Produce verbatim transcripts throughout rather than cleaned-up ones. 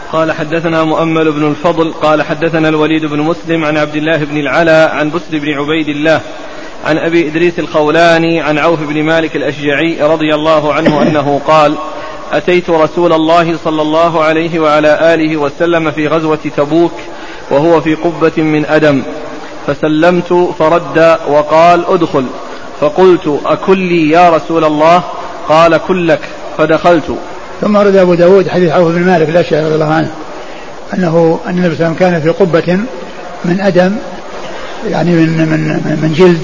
قال حدثنا مؤمل بن الفضل قال حدثنا الوليد بن مسلم عن عبد الله بن العلا عن بسر بن عبيد الله عن أبي إدريس الخولاني عن عوف بن مالك الأشجعي رضي الله عنه أنه قال أتيت رسول الله صلى الله عليه وعلى آله وسلم في غزوة تبوك وهو في قبة من أدم فسلمت فرد وقال ادخل فقلت أكلي يا رسول الله قال كلك فدخلت. ثم رد أبو داود حديث عوف بن مالك الأشجعي رضي الله عنه أنه أن النبي صلى الله عليه وسلم كان في قبة من أدم يعني من, من, من جلد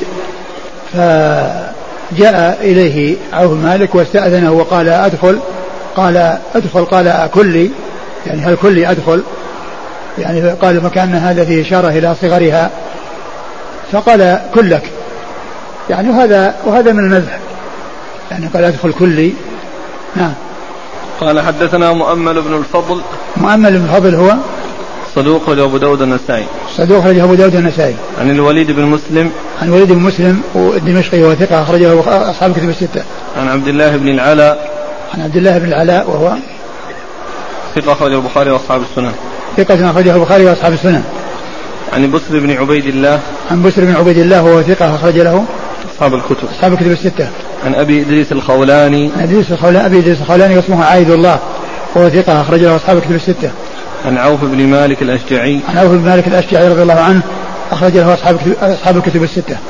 فجاء إليه عوف بن مالك واستأذنه وقال أدخل قال أدخل قال أكلي يعني هل كلي أدخل يعني قال فكأن هذا فيه إشارة إلى صغرها فقال كلك يعني وهذا وهذا من المذهب يعني قال أدخل كلي. نعم. قال حدثنا مؤمل بن الفضل مؤمل بن الفضل هو صدوق رجل أبو داود النسائي صدوق رجل أبو داود النسائي عن الوليد بن مسلم عن الوليد بن مسلم الدمشقي وثقة أخرجه أصحاب الكتب الستة عن عبد الله بن العلا عن عبد الله بن العلاء وهو ثقة أخرجه البخاري وأصحاب السنن ثقة أخرجه البخاري وأصحاب السنن عن بسر بن عبيد الله عن بسر بن عبيد الله وهو ثقة أخرج له أصحاب الكتب أصحاب الكتب الستة عن أبي إدريس الخولاني عن إدريس الخولاني أبي إدريس الخولاني اسمه عايد الله وهو ثقة أخرج له أصحاب الكتب الستة عن عوف بن مالك الأشجعي عن عوف بن مالك الأشجعي رضي الله عنه أخرج له أصحاب أصحاب الكتب الستة.